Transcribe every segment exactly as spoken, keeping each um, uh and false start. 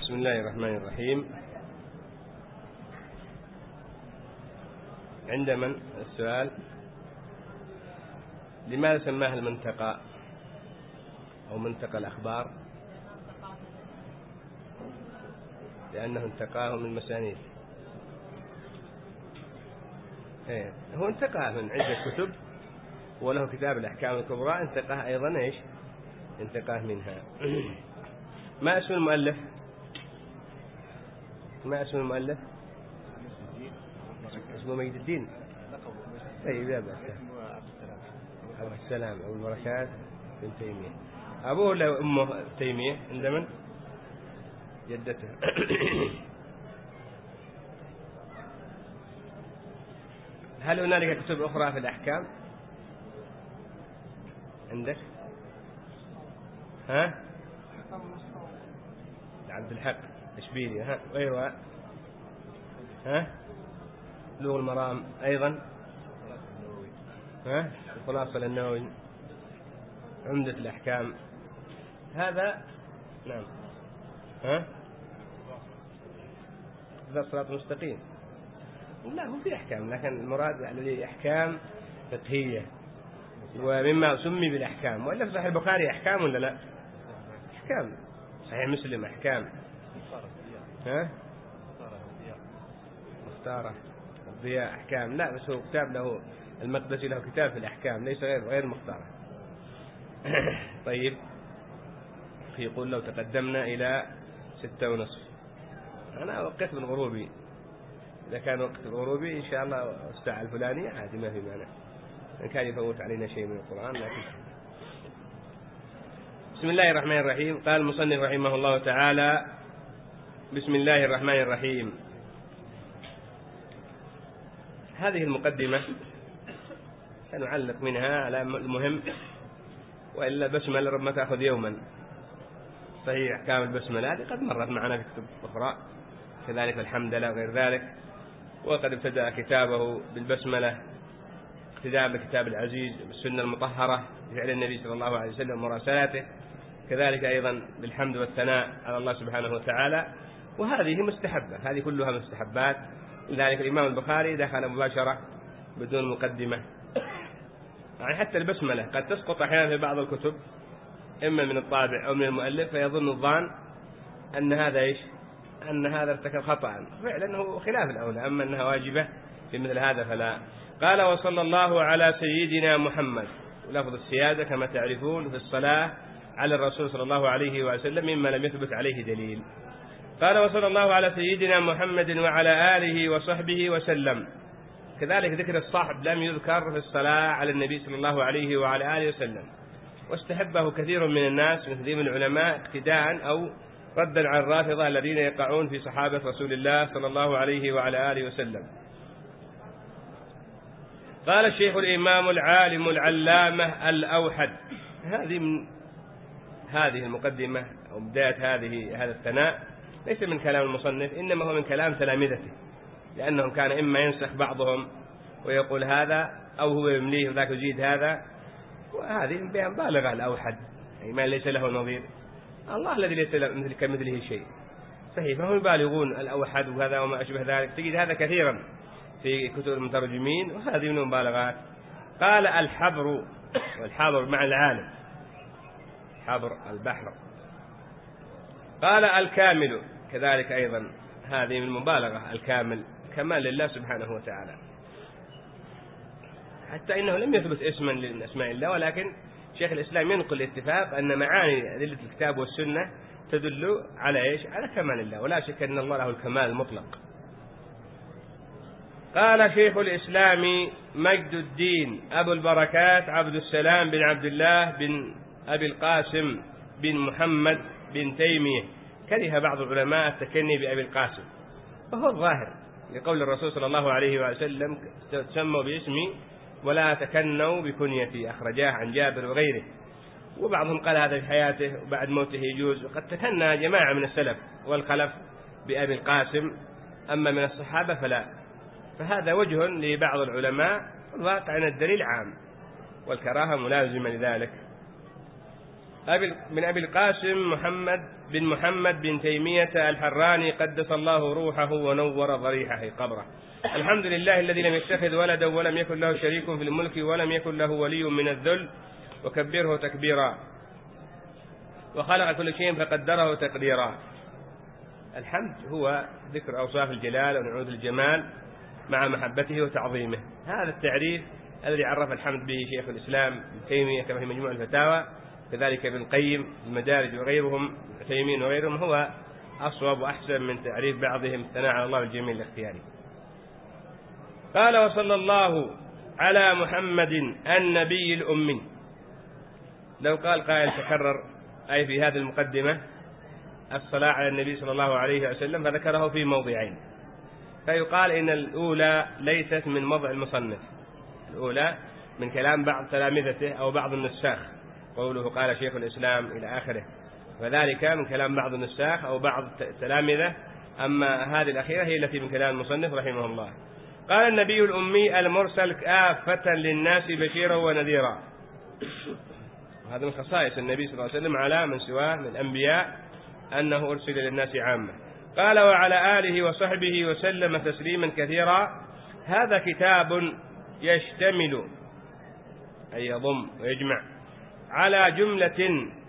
بسم الله الرحمن الرحيم. عند من السؤال: لماذا سماها المنتقى أو منتقى الأخبار؟ لأنه انتقاه من مسانيد. إيه هو انتقاه من عدة كتب، وله كتاب الأحكام الكبرى انتقاه أيضا إيش انتقاه منها. ما اسم المؤلف؟ ما اسم المؤلف؟ اسمه مجد الدين. طيب يا بس عبد السلام أبو البركات بن تيمية. أبوه ولا أمه تيمية؟ عند من؟ جدته. هل هنالك كتب أخرى في الأحكام عندك؟ ها؟ عبد الحق إشبيلي. ها غيرها؟ ها؟ بلوغ المرام أيضا. ها؟ الخلاصة للنووي، عمدة الأحكام. هذا نعم. ها؟ هذا الصراط المستقيم. لا هو في أحكام، لكن المراد الذي أحكام فقهية ومما سمي بالأحكام. وإلا في صحيح البخاري أحكام ولا لا؟ أحكام. صحيح مسلم أحكام. ها؟ مختارة الضياء أحكام. لا بس هو كتاب له المقدسي، له كتاب في الأحكام ليس غير غير مختارة. طيب يقول لو تقدمنا إلى ستة ونصف. أنا وقت بالغروبي، إذا كان وقت الغروبي إن شاء الله الساعة الفلانية عادي ما في مانع، إن كان يفوت علينا شيء من القرآن. لكن بسم الله الرحمن الرحيم. قال المصنف رحمه الله تعالى: بسم الله الرحمن الرحيم. هذه المقدمة سنعلق منها على المهم، وإلا بسملة ربما تأخذ يوما. صحيح أحكام البسملة هذه قد مرت معنا في كتب أخرى، كذلك الحمدلله وغير ذلك. وقد ابتدأ كتابه بالبسملة اقتداء بكتاب العزيز بالسنة المطهرة بفعل النبي صلى الله عليه وسلم ومراسلاته، كذلك أيضا بالحمد والثناء على الله سبحانه وتعالى. وهذه مستحبة، هذه كلها مستحبات. لذلك الإمام البخاري دخل مباشرة بدون مقدمة. يعني حتى البسملة قد تسقط أحيانا في بعض الكتب، إما من الطابع أو من المؤلف، فيظن الظان أن هذا إيش أن هذا ارتكب خطأ، فعلا هو خلاف الأولى. أما أنها واجبة في مثل هذا فلا. قال: وصلى الله على سيدنا محمد. ولفظ السيادة كما تعرفون في الصلاة على الرسول صلى الله عليه وسلم مما لم يثبت عليه دليل. قال: وصلى الله على سيدنا محمد وعلى آله وصحبه وسلم. كذلك ذكر الصحب لم يذكر في الصلاة على النبي صلى الله عليه وعلى آله وسلم، واستحبه كثير من الناس من كثير من العلماء اقتداء أو ردا على الرافضة الذين يقعون في صحابة رسول الله صلى الله عليه وعلى آله وسلم. قال الشيخ الإمام العالم العلامة الأوحد. هذه من هذه المقدمة أو بداية هذه هذا الثناء ليس من كلام المصنف، إنما هو من كلام تلامذته، لأنهم كان إما ينسخ بعضهم ويقول هذا، أو هو يمليه وذاك يزيد هذا. وهذه مبالغة الأوحد، يعني ما ليس له نظير. الله الذي ليس كمثله شيء. صحيح فهم يبالغون الأوحد وهذا وما أشبه ذلك، تجد هذا كثيرا في كتب المترجمين، وهذه من المبالغات. قال: الحبر، والحبر مع العالم، حبر البحر. قال: الكامل، كذلك أيضا هذه من المبالغة، الكامل كمال لله سبحانه وتعالى، حتى إنه لم يثبت اسما من أسماء الله، ولكن شيخ الإسلام ينقل الاتفاق أن معاني أدلة الكتاب والسنة تدل على إيش؟ على كمال الله، ولا شك أن الله له الكمال المطلق. قال شيخ الإسلام مجد الدين أبو البركات عبد السلام بن عبد الله بن أبي القاسم بن محمد بن تيمية. كره بعض العلماء التكني بأبي القاسم، وهو الظاهر لقول الرسول صلى الله عليه وسلم: تسموا باسمي ولا تكنوا بكنيتي، أخرجاه عن جابر وغيره. وبعضهم قال هذا في حياته وبعد موته يجوز، وقد تكنى جماعة من السلف والخلف بأبي القاسم، أما من الصحابة فلا. فهذا وجه لبعض العلماء، الواقع أن الدليل عام والكراهة ملازمة لذلك. أبي من أبي القاسم محمد بن محمد بن تيمية الحراني قدس الله روحه ونور ضريحه قبره. الحمد لله الذي لم يتخذ ولدا ولم يكن له شريك في الملك ولم يكن له ولي من الذل وكبره تكبيرا، وخلق كل شيء فقدره تقديرا. الحمد هو ذكر أوصاف الجلال ونعوذ الجمال مع محبته وتعظيمه. هذا التعريف الذي عرف الحمد به شيخ الإسلام ابن تيمية كما في مجموع الفتاوى، كذلك ابن القيم المدارج وغيرهم تيمين وغيرهم، هو أصوب وأحسن من تعريف بعضهم الثناء على الله الجميل الاختياري. قال: وصلى الله على محمد النبي الأمي. لو قال قائل تكرر أي في هذه المقدمة الصلاة على النبي صلى الله عليه وسلم، فذكره في موضعين، فيقال إن الأولى ليست من موضع المصنف، الأولى من كلام بعض تلامذته أو بعض النساخ، قوله قال شيخ الإسلام إلى آخره، وذلك من كلام بعض النساخ أو بعض التلامذة، أما هذه الأخيرة هي التي من كلام المصنف رحمه الله. قال: النبي الأمي المرسل كافة للناس بشيرا ونذيرا. وهذا من خصائص النبي صلى الله عليه وسلم على من سواه من الأنبياء أنه أرسل للناس عامة. قال: وعلى آله وصحبه وسلم تسليما كثيرا. هذا كتاب يشتمل أي يضم ويجمع على جملة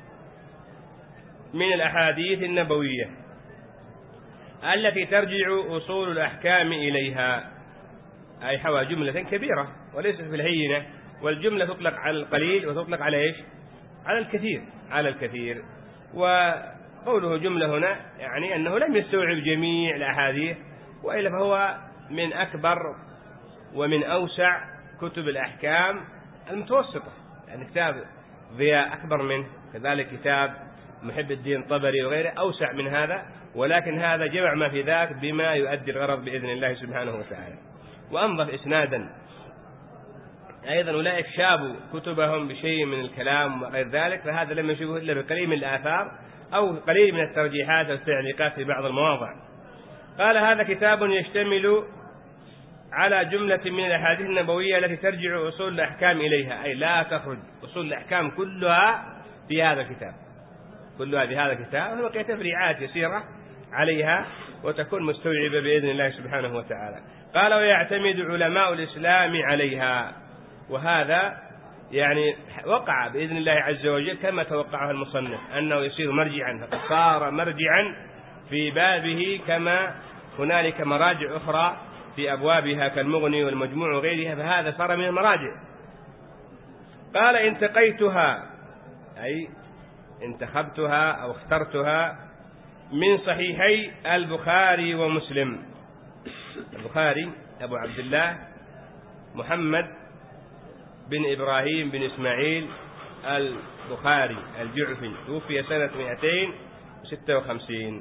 من الأحاديث النبوية التي ترجع أصول الأحكام إليها، أي حوى جملة كبيرة وليست في الهينة، والجملة تطلق على القليل وتطلق على إيش؟ على الكثير، على الكثير. وقوله جملة هنا يعني أنه لم يستوعب جميع الأحاديث، وإلا فهو من أكبر ومن أوسع كتب الأحكام المتوسطة، يعني كتاب ضياء أكبر منه، كذلك كتاب محب الدين طبري وغيره أوسع من هذا، ولكن هذا جمع ما في ذاك بما يؤدي الغرض بإذن الله سبحانه وتعالى. وأنظف إسنادا أيضا أولئك شابوا كتبهم بشيء من الكلام وغير ذلك، فهذا لم يشبه إلا بقليل من الآثار أو قليل من الترجيحات والتعليقات في بعض المواضع. قال: هذا كتاب يشتمل على جملة من الأحاديث النبوية التي ترجع أصول الأحكام إليها، أي لا تخرج أصول الأحكام كلها في هذا الكتاب، كلها في هذا الكتاب، وبقي تفريعات يسيرة عليها وتكون مستوعبة بإذن الله سبحانه وتعالى. قال: ويعتمد علماء الإسلام عليها. وهذا يعني وقع بإذن الله عز وجل كما توقعه المصنف أنه يصير مرجعا، فقد صار مرجعا في بابه كما هنالك مراجع أخرى في أبوابها كالمغني والمجموع وغيرها، فهذا صار من المراجع. قال: انتقيتها أي انتخبتها أو اخترتها من صحيحي البخاري ومسلم. البخاري أبو عبد الله محمد بن إبراهيم بن إسماعيل البخاري الجعفي، توفي سنة مئتين وستة وخمسين.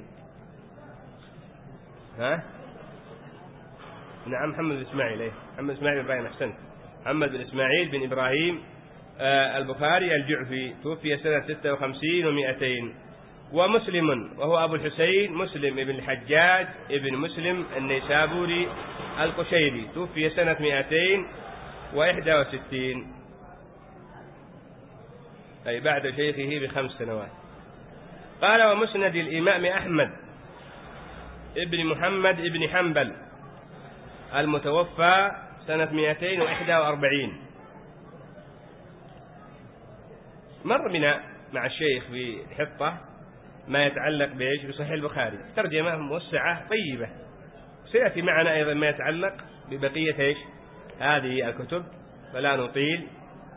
ها؟ نعم، محمد بن إسماعيل، إيه محمد إسماعيل بن إبراهيم، أحسنت، محمد بن إسماعيل بن إبراهيم آه البخاري الجعفي، توفي سنة ستة وخمسين ومئتين. ومسلم وهو أبو الحسين مسلم ابن الحجاج ابن مسلم النيسابوري القشيري، توفي سنة مئتين وإحدى وستين، أي بعد شيخه بخمس سنوات. قال: ومسند الإمام أحمد ابن محمد ابن حنبل المتوفى سنة مئتين وإحدى وأربعين. مر بنا مع الشيخ في حطة ما يتعلق بإيش؟ بصحيح البخاري، ترجمة موسعة طيبة. سيأتي معنا أيضا ما يتعلق ببقية إيش؟ هذه الكتب، فلا نطيل.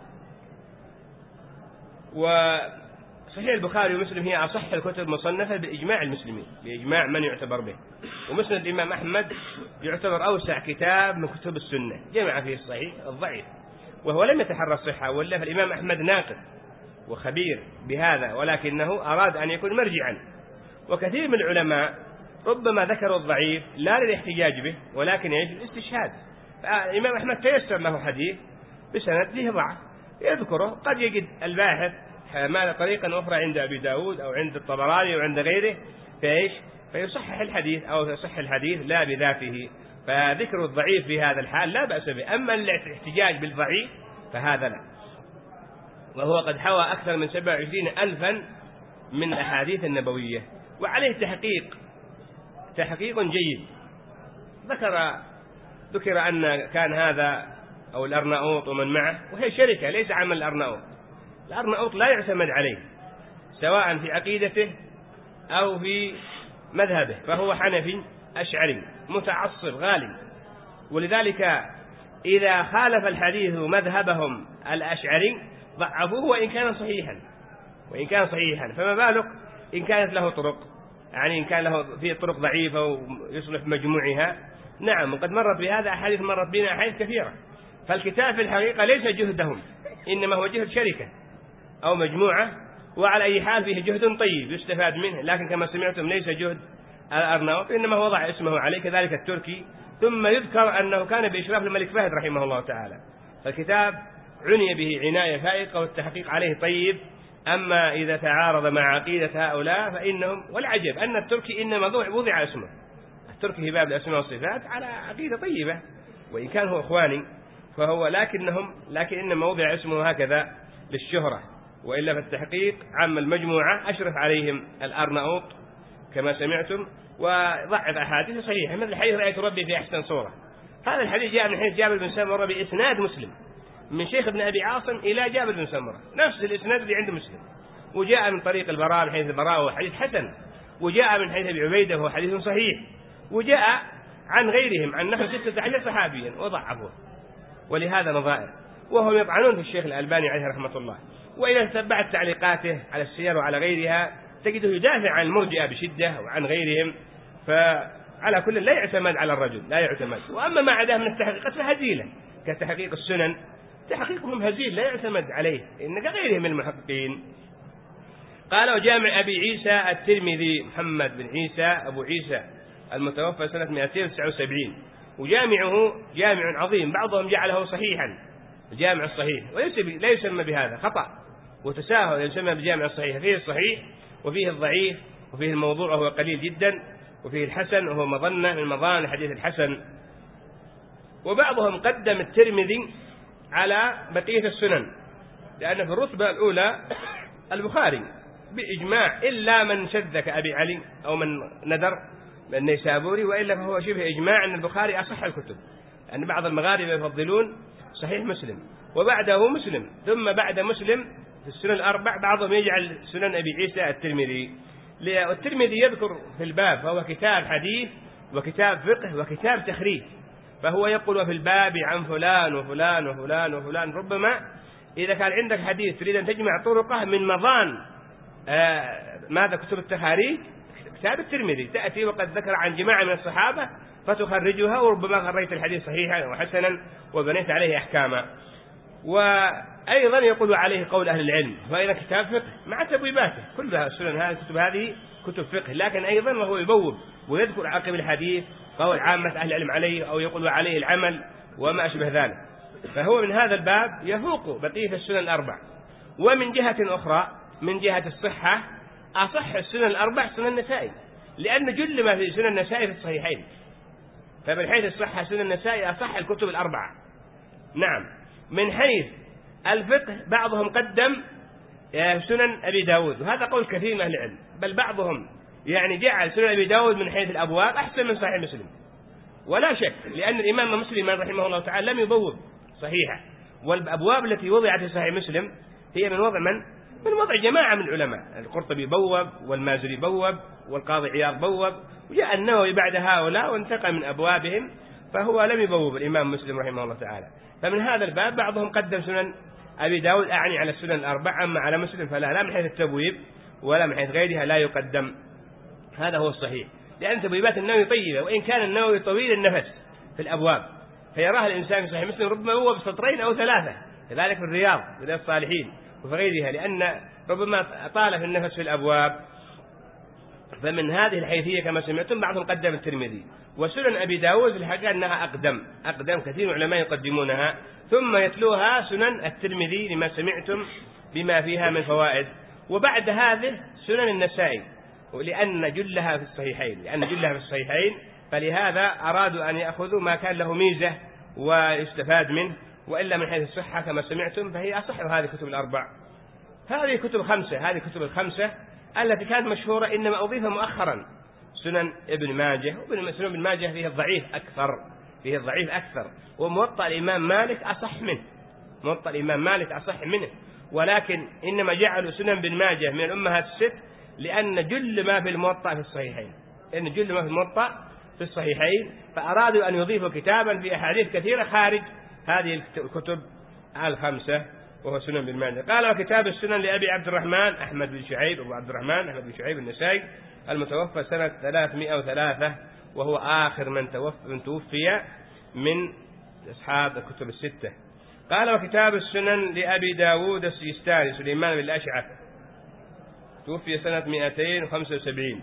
وصحيح البخاري ومسلم هي أصح الكتب المصنفة بإجماع المسلمين، بإجماع من يعتبر به. ومسند الإمام أحمد يعتبر أوسع كتاب من كتب السنة، جمع فيه الصحيح الضعيف، وهو لم يتحرى الصحة، ولا فالإمام أحمد ناقد وخبير بهذا، ولكنه أراد أن يكون مرجعا. وكثير من العلماء ربما ذكروا الضعيف لا للاحتجاج به، ولكن يجب الاستشهاد. الإمام أحمد تيسر له حديث بسند فيه ضعف يذكره، قد يجد الباحث ما طريقا أخرى عند أبي داود أو عند الطبراني أو عند غيره فإيش فيصحح الحديث أو يصح الحديث لا بذاته، فذكر الضعيف في هذا الحال لا بأس به. أما الاحتجاج بالضعيف فهذا لا. وهو قد حوى أكثر من سبعة وعشرين ألفا من الأحاديث النبوية، وعليه تحقيق تحقيق جيد. ذكر ذكر أن كان هذا أو الأرناؤوط ومن معه، وهي شركة ليس عمل الأرناؤوط. الأرناؤوط لا يعتمد عليه سواء في عقيدته أو في مذهبه، فهو حنفي أشعري متعصب غالي، ولذلك إذا خالف الحديث مذهبهم الأشعري ضعفوه وإن كان صحيحا وإن كان صحيحا فما بالك إن كانت له طرق، يعني إن كان له فيه طرق ضعيفة ويصلح مجموعها. نعم، وقد مرت بهذا أحاديث، مرت بنا أحاديث كثيرة. فالكتاب في الحقيقة ليس جهدهم، إنما هو جهد شركة أو مجموعة، وعلى أي حال فيه جهد طيب يستفاد منه، لكن كما سمعتم ليس جهد الأرناؤوط، إنما هو وضع اسمه عليه، كذلك التركي. ثم يذكر أنه كان بإشراف الملك فهد رحمه الله تعالى. فالكتاب عني به عناية فائقة والتحقيق عليه طيب. أما إذا تعارض مع عقيدة هؤلاء فإنهم، والعجب أن التركي إنما وضع اسمه، التركي في باب الأسماء والصفات على عقيدة طيبة وإن كان هو إخواني، فهو لكنهم لكن إنما وضع اسمه هكذا للشهرة، وإلا في التحقيق عم المجموعة أشرف عليهم الأرناؤوط كما سمعتم، وضعف أحاديث صحيحة مثل حديث رأيت ربي في أحسن صورة. هذا الحديث جاء من حديث جابر بن سمرة بإسناد مسلم من شيخ ابن أبي عاصم إلى جابر بن سمرة، نفس الإسناد اللي عند مسلم، وجاء من طريق البراء من حديث البراء وهو حديث حسن، وجاء من حديث أبي عبيدة وهو حديث صحيح، وجاء عن غيرهم عن نحو ستة عشر صحابيا وضعفوه، ولهذا نظائر. وهم يطعنون في الشيخ الألباني عليه رحمة الله. وإذا تتبعت تعليقاته على السير وعلى غيرها تجده يدافع عن المرجئة بشدة وعن غيرهم. فعلى كل لا يعتمد على الرجل، لا يعتمد. وأما ما عداه من التحقيقات فهزيلة، كتحقيق السنن تحقيقهم هزيل لا يعتمد عليه، إن كغيرهم من المحققين. قال وجامع أبي عيسى الترمذي محمد بن عيسى أبو عيسى المتوفى سنة مئتين وتسعة وسبعين، وجامعه جامع عظيم، بعضهم جعله صحيحا الجامع الصحيح، وليس لا يسمى بهذا، خطأ وتساهل، يسمى بالجامع الصحيح. فيه الصحيح وفيه الضعيف وفيه الموضوع وهو قليل جدا، وفيه الحسن وهو مظنة من مظان الحديث الحسن. وبعضهم قدم الترمذي على بقية السنن، لأن في الرتبة الأولى البخاري بإجماع، إلا من شذ كأبي علي أو من ندر من النيسابوري، وإلا فهو شبه إجماع أن البخاري أصح الكتب، أن بعض المغاربة يفضلون صحيح مسلم وبعده مسلم، ثم بعد مسلم في السنن الأربع بعضهم يجعل سنن أبي عيسى الترمذي. الترمذي يذكر في الباب فهو كتاب حديث وكتاب فقه وكتاب تخريج، فهو يقول وفي الباب عن فلان وفلان وفلان وفلان. ربما إذا كان عندك حديث تريد أن تجمع طرقه من مظان آه ماذا كتب التخاريج، كتاب الترمذي تأتي وقد ذكر عن جماعة من الصحابة فتخرجها، وربما خرجت الحديث صحيحا وحسنا وبنيت عليه أحكاما. وأيضا يقول عليه قول أهل العلم، فإذا كتاب فقه مع تبويباته كلها السنن هذه الكتب هذه كتب فقه، لكن أيضا وهو يبوب ويذكر عقب الحديث قول عامة أهل العلم عليه أو يقول عليه العمل وما أشبه ذلك. فهو من هذا الباب يفوق بقية السنن الأربع. ومن جهة أخرى من جهة الصحة أصح السنن الأربع سنن النسائي، لأن جل ما في سنن النسائي في الصحيحين، فمن حيث الصحة سنن النسائي أصح الكتب الأربعة. نعم. من حيث الفقه بعضهم قدم سنن أبي داود، وهذا قول كثير من أهل العلم، بل بعضهم يعني جعل سنن أبي داود من حيث الأبواب أحسن من صحيح مسلم، ولا شك، لأن الإمام مسلم رحمه الله تعالى لم يبوب صحيحة، والأبواب التي وضعت في صحيح مسلم هي من وضع من من وضع جماعة من العلماء، القرطبي بوب والمازري بوب والقاضي عياض بوب، وجاء النووي بعد هؤلاء وانتقى من أبوابهم، فهو لم يبوب الإمام مسلم رحمه الله تعالى. فمن هذا الباب بعضهم قدم سنن أبي داود أعني على السنن الأربعة، أما على مسلم فلا، لا من حيث التبويب ولا من حيث غيرها لا يقدم. هذا هو الصحيح، لأن تبويبات النووي طيبة، وإن كان النووي طويل النفس في الأبواب فيراها الإنسان في صحيح مسلم ربما هو بسطرين أو ثلاثة، كذلك في الرياض رياض الصالحين وفي غيرها، لأن ربما طال في النفس في الأبواب. فمن هذه الحيثية كما سمعتم بعضهم قدم الترمذي. وسنن أبي داود في الحقيقة أنها أقدم أقدم كثير من العلماء يقدمونها، ثم يتلوها سنن الترمذي لما سمعتم بما فيها من فوائد. وبعد هذه سنن النسائي، لأن جلها في الصحيحين لأن جلها في الصحيحين فلهذا أرادوا أن يأخذوا ما كان له ميزة ويستفاد منه، وإلا من حيث الصحة كما سمعتم فهي أصح هذه الكتب الأربع. هذه كتب خمسة، هذه كتب الخمسة التي كانت مشهورة إنما أضيف مؤخرا سنن ابن ماجه، وسنن ابن ماجه فيه الضعيف أكثر، فيه الضعيف أكثر، وموطأ الإمام مالك أصح منه، موطأ الإمام مالك أصح منه، ولكن إنما جعلوا سنن ابن ماجه من الأمهات الست لأن جل ما في الموطأ في الصحيحين، إن جل ما في الموطأ في الصحيحين، فأرادوا أن يضيفوا كتابا في أحاديث كثيرة خارج هذه الكتب الخمسة وهو سنن ابن ماجه. قال وكتاب السنن لأبي عبد الرحمن أحمد بن شعيب، أبو عبد الرحمن أحمد بن شعيب النسائي المتوفى سنة ثلاثمائة وثلاثة، وهو آخر من توفي من توفي من أصحاب الكتب الستة. قال وكتاب السنن لأبي داود السيستاني سليمان بن الأشعث، توفي سنة مئتين وخمسة وسبعين.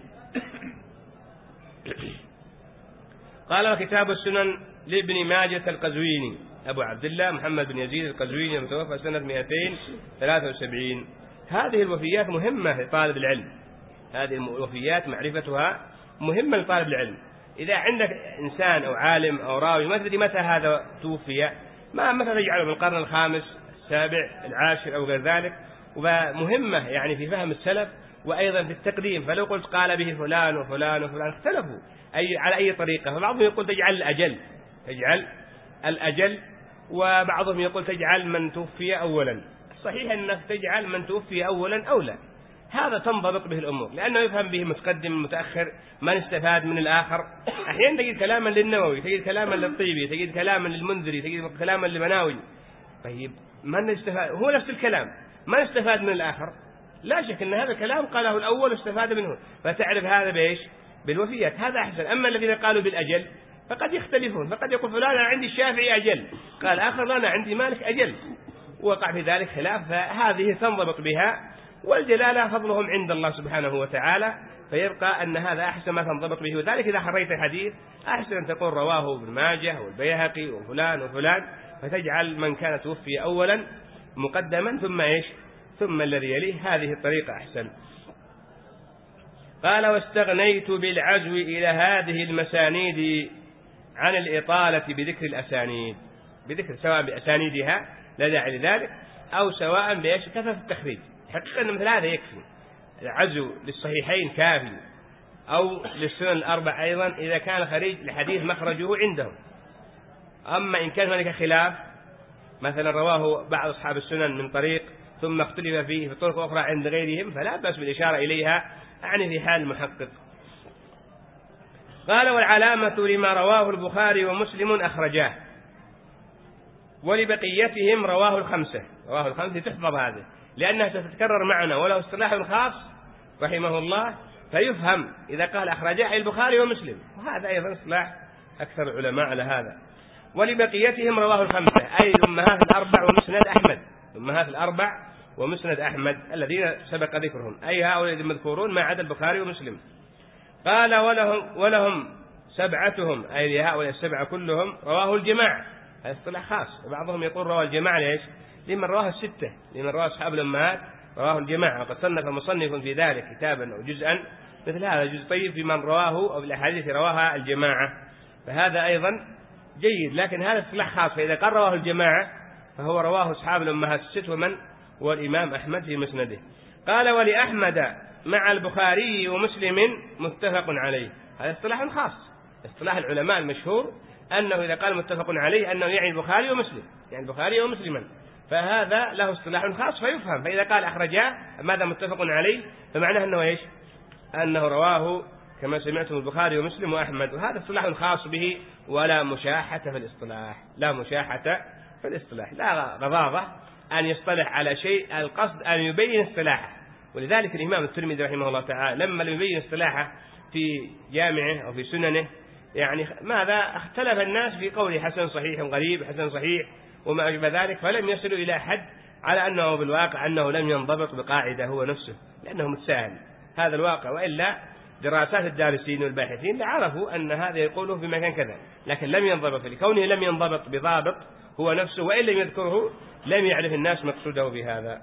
قال وكتاب السنن لابن ماجة القزويني أبو عبد الله محمد بن يزيد القزويني المتوفى سنة مئتين وثلاثة وسبعين. هذه الوفيات مهمة لطالب العلم، هذه الوفيات معرفتها مهمة لطالب العلم. إذا عندك إنسان أو عالم أو راوي ما تدري متى هذا توفي، ما متى تجعله من القرن الخامس السابع العاشر أو غير ذلك، ومهمة يعني في فهم السلف وأيضا في التقديم. فلو قلت قال به فلان وفلان وفلان اختلفوا أي على أي طريقة، فبعضهم يقول تجعل الأجل، تجعل الأجل، وبعضهم يقول تجعل من توفي أولا. صحيح أنك تجعل من توفي أولا أولى، هذا تنضبط به الأمور لأنه يفهم به متقدم متأخر، ما نستفاد من الآخر. أحيانا تجد كلاما للنووي، تجد كلاما للطيبي، تجد كلاما للمنذري، تجد كلاما للمناوي. طيب ما نستفاد، هو نفس الكلام ما نستفاد من الآخر، لا شك أن هذا الكلام قاله الأول واستفاد منه، فتعرف هذا بإيش؟ بالوفيات، هذا أحسن. أما الذين قالوا بالأجل فقد يختلفون، فقد يقول فلان أنا عندي الشافعي أجل، قال آخر لا أنا عندي مالك أجل، وقع في ذلك خلاف، فهذه تنضبط بها. والجلالة فضلهم عند الله سبحانه وتعالى، فيبقى أن هذا أحسن ما تنضبط به. وذلك إذا حريت الحديث أحسن أن تقول رواه ابن ماجه والبيهقي وفلان وفلان، فتجعل من كان توفي أولا مقدما ثم إيش؟ ثم الذي يليه. هذه الطريقة أحسن. قال واستغنيت بالعزو إلى هذه المسانيد عن الإطالة بذكر الأسانيد، بذكر سواء بأسانيدها لا داعي لذلك، أو سواء بإيش؟ كثرة التخريج. حقيقة أن مثل هذا يكفي، العزو للصحيحين كافي، أو للسنن الأربع أيضا إذا كان خريج لحديث مخرجه عندهم. أما إن كان هناك خلاف، مثلا رواه بعض أصحاب السنن من طريق ثم اختلف فيه في طرق أخرى عند غيرهم، فلا بأس بالإشارة إليها يعني في حال المحقق. قال والعلامة لما رواه البخاري ومسلم أخرجاه، ولبقيتهم رواه الخمسة، رواه الخمسة تحفظ هذا لأنها ستتكرر معنا، وله اصطلاح خاص رحمه الله، فيفهم إذا قال أخرجاه البخاري ومسلم، وهذا أيضا اصطلاح أكثر العلماء على هذا. ولبقيتهم رواه الخمسة أي الأمهات الأربع ومسند أحمد، الأمهات الأربع ومسند أحمد الذين سبق ذكرهم، أي هؤلاء المذكورون ما عدا البخاري ومسلم. قال ولهم, ولهم سبعتهم أي هؤلاء السبعة كلهم رواه الجماعة، هذا اصطلاح خاص. وبعضهم يقول رواه الجماعة ليش؟ لمن رواه الستة، لمن رواه أصحاب الأمهات رواه الجماعة، وقد صنف مصنف في ذلك كتابا أو جزءا مثل هذا جزء طيب في من رواه أو بالأحاديث رواها الجماعة، فهذا أيضا جيد. لكن هذا اصطلاح خاص، فإذا قال رواه الجماعة فهو رواه أصحاب الأمهات الست ومن والإمام أحمد في مسنده. قال ولأحمد مع البخاري ومسلم متفق عليه، هذا اصطلاح خاص، اصطلاح العلماء المشهور أنه إذا قال متفق عليه أنه يعني البخاري ومسلم، يعني البخاري ومسلما، فهذا له اصطلاح خاص فيفهم. فإذا قال أخرجاه ماذا متفق عليه فمعناه أنه إيش؟ أنه رواه كما سمعتم البخاري ومسلم وأحمد، وهذا اصطلاح خاص به، ولا مشاحة في الاصطلاح، لا مشاحة في الاصطلاح، لا غضاضة أن يصطلح على شيء، القصد أن يبين اصطلاحه. ولذلك الإمام الترمذي رحمه الله تعالى لما يبين اصطلاحه في جامعه أو في سننه، يعني ماذا اختلف الناس في قوله حسن صحيح غريب حسن صحيح وما أشبه ذلك، فلم يصلوا إلى حد على أنه بالواقع أنه لم ينضبط بقاعدة هو نفسه، لأنه متساهل هذا الواقع. وإلا دراسات الدارسين والباحثين لعرفوا أن هذا يقوله في مكان كذا، لكن لم ينضبط، لكونه لم ينضبط بضابط هو نفسه، وإن لم يذكره لم يعرف الناس مقصوده بهذا.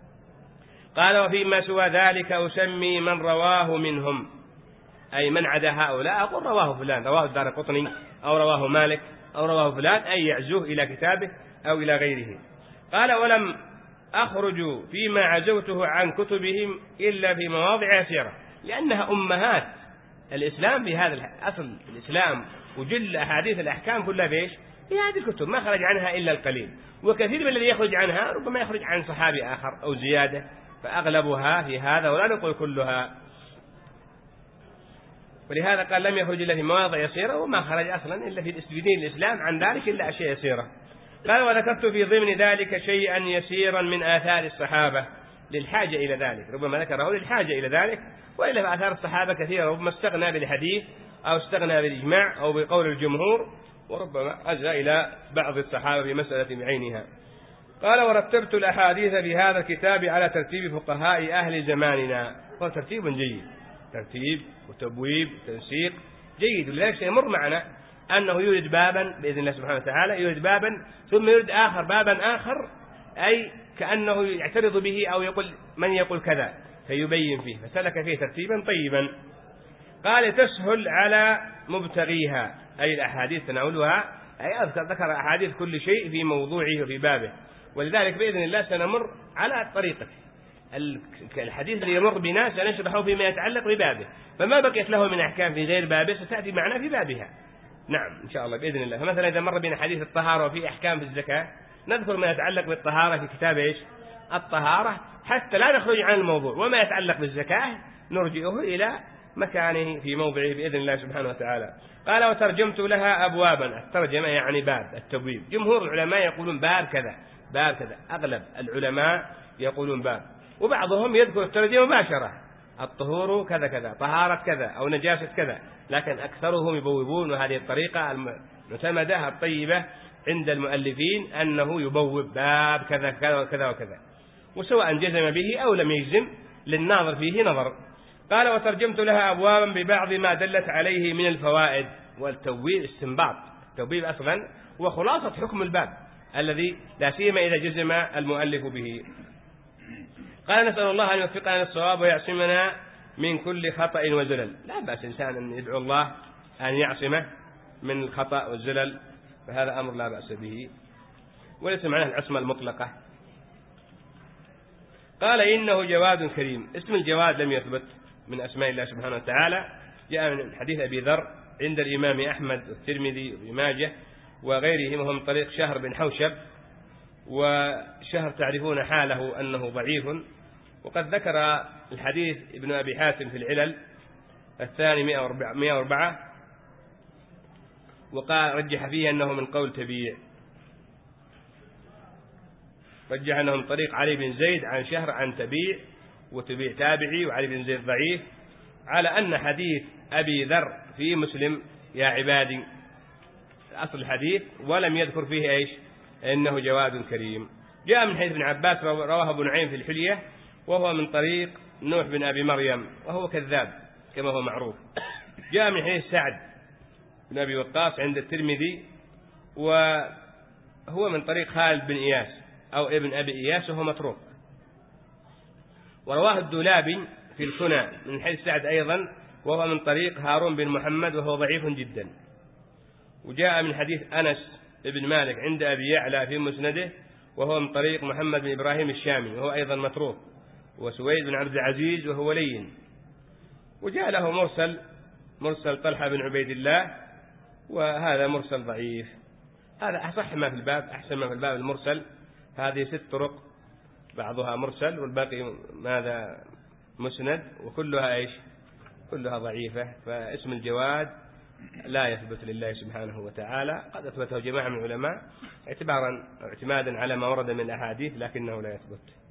قال وفيما سوى ذلك أسمي من رواه منهم، أي من عدا هؤلاء أقول رواه فلان، رواه الدارقطني أو رواه مالك أو رواه فلان، أي يعزوه إلى كتابه أو إلى غيره. قال ولم أخرج فيما عزوته عن كتبهم إلا في مواضع يسيرة، لأنها أمهات الإسلام في هذا أصل الإسلام، وجل أحاديث الأحكام كلها بإيش؟ في هذه الكتب، ما خرج عنها إلا القليل، وكثير من الذي يخرج عنها ربما يخرج عن صحابي آخر أو زيادة، فأغلبها في هذا ولا نقول كلها. ولهذا قال لم يخرج إلا في مواضع يسيرة، وما خرج أصلا إلا في دين الإسلام عن ذلك إلا أشياء يسيرة. قال وذكرت في ضمن ذلك شيئا يسيرا من آثار الصحابة للحاجة إلى ذلك، ربما ذكره للحاجة إلى ذلك، وإلا فآثار الصحابة كثيرة، ربما استغنى بالحديث أو استغنى بالإجماع أو بقول الجمهور، وربما أجى إلى بعض الصحابة في مسألة بعينها. قال ورتبت الأحاديث في هذا الكتاب على ترتيب فقهاء أهل زماننا، وهو ترتيب جيد، ترتيب وتبويب وتنسيق جيد. ولذلك سيمر معنا أنه يورد بابا بإذن الله سبحانه وتعالى، يورد بابا ثم يورد آخر بابا آخر، أي كأنه يعترض به أو يقول من يقول كذا فيبين فيه، فسلك فيه ترتيبا طيبا. قال تسهل على مبتغيها، أي الأحاديث تناولها، أي أذكر ذكر أحاديث كل شيء في موضوعه وفي بابه، ولذلك بإذن الله سنمر على طريقته. الحديث اللي يمر بنا سنشرحه فيما يتعلق ببابه، فما بقيت له من أحكام في غير بابه ستأتي معنا في بابها، نعم إن شاء الله بإذن الله. فمثلا إذا مر بنا حديث الطهارة وفي أحكام في الزكاة نذكر ما يتعلق بالطهارة في كتاب إيش؟ الطهارة، حتى لا نخرج عن الموضوع، وما يتعلق بالزكاة نرجئه إلى مكانه في موضعه بإذن الله سبحانه وتعالى. قال وترجمت لها أبوابا، الترجمة يعني باب، التبويب. جمهور العلماء يقولون باب كذا باب كذا، أغلب العلماء يقولون باب، وبعضهم يذكر الترجمة مباشرة، الطهور كذا كذا، طهارة كذا أو نجاسة كذا، لكن أكثرهم يبوبون، وهذه الطريقة المعتمدة الطيبة عند المؤلفين أنه يبوب باب كذا كذا وكذا وكذا، وسواء جزم به أو لم يجزم للناظر فيه نظر. قال وترجمت لها أبوابا ببعض ما دلت عليه من الفوائد. والتوبيب استنباط، التوبيب أصلا وخلاصة حكم الباب الذي لا سيما إذا جزم المؤلف به. قال نسأل الله أن يوفقنا للصواب ويعصمنا من كل خطأ وزلل. لا بأس إنسان أن يدعو الله أن يعصمه من الخطأ والزلل، فهذا أمر لا بأس به، وليس معناه العصمة المطلقة. قال إنه جواد كريم. اسم الجواد لم يثبت من أسماء الله سبحانه وتعالى، جاء من حديث أبي ذر عند الإمام أحمد والترمذي وابن ماجه وغيرهم، وهم طريق شهر بن حوشب، وشهر تعرفون حاله أنه ضعيف، وقد ذكر الحديث ابن أبي حاتم في العلل الثاني مئة وأربعة، وقال رجح فيه أنه من قول تبيع، رجح أنه من طريق علي بن زيد عن شهر عن تبيع، وتبيع تابعي، وعلي بن زيد ضعيف، على أن حديث أبي ذر في مسلم يا عبادي أصل الحديث، ولم يذكر فيه إيش؟ إنه جواد كريم. جاء من حديث ابن عباس رواه ابن نعيم في الحلية، وهو من طريق نوح بن أبي مريم وهو كذاب كما هو معروف. جاء من حديث سعد بن أبي وقاص عند الترمذي، وهو من طريق خالد بن إياس أو ابن أبي إياس وهو متروك. ورواه الدولابي في الكنى من حديث سعد أيضا، وهو من طريق هارون بن محمد وهو ضعيف جدا. وجاء من حديث أنس بن مالك عند أبي يعلى في مسنده، وهو من طريق محمد بن إبراهيم الشامي وهو أيضا متروك، وسويد بن عبد العزيز وهو لين. وجاء له مرسل مرسل طلحة بن عبيد الله، وهذا مرسل ضعيف. هذا أصح ما في الباب، أحسن ما في الباب المرسل. هذه ست طرق، بعضها مرسل والباقي ماذا مسند، وكلها إيش؟ كلها ضعيفة. فاسم الجواد لا يثبت لله سبحانه وتعالى، قد أثبته جماعة من العلماء اعتبارا اعتمادا على ما ورد من الأحاديث، لكنه لا يثبت.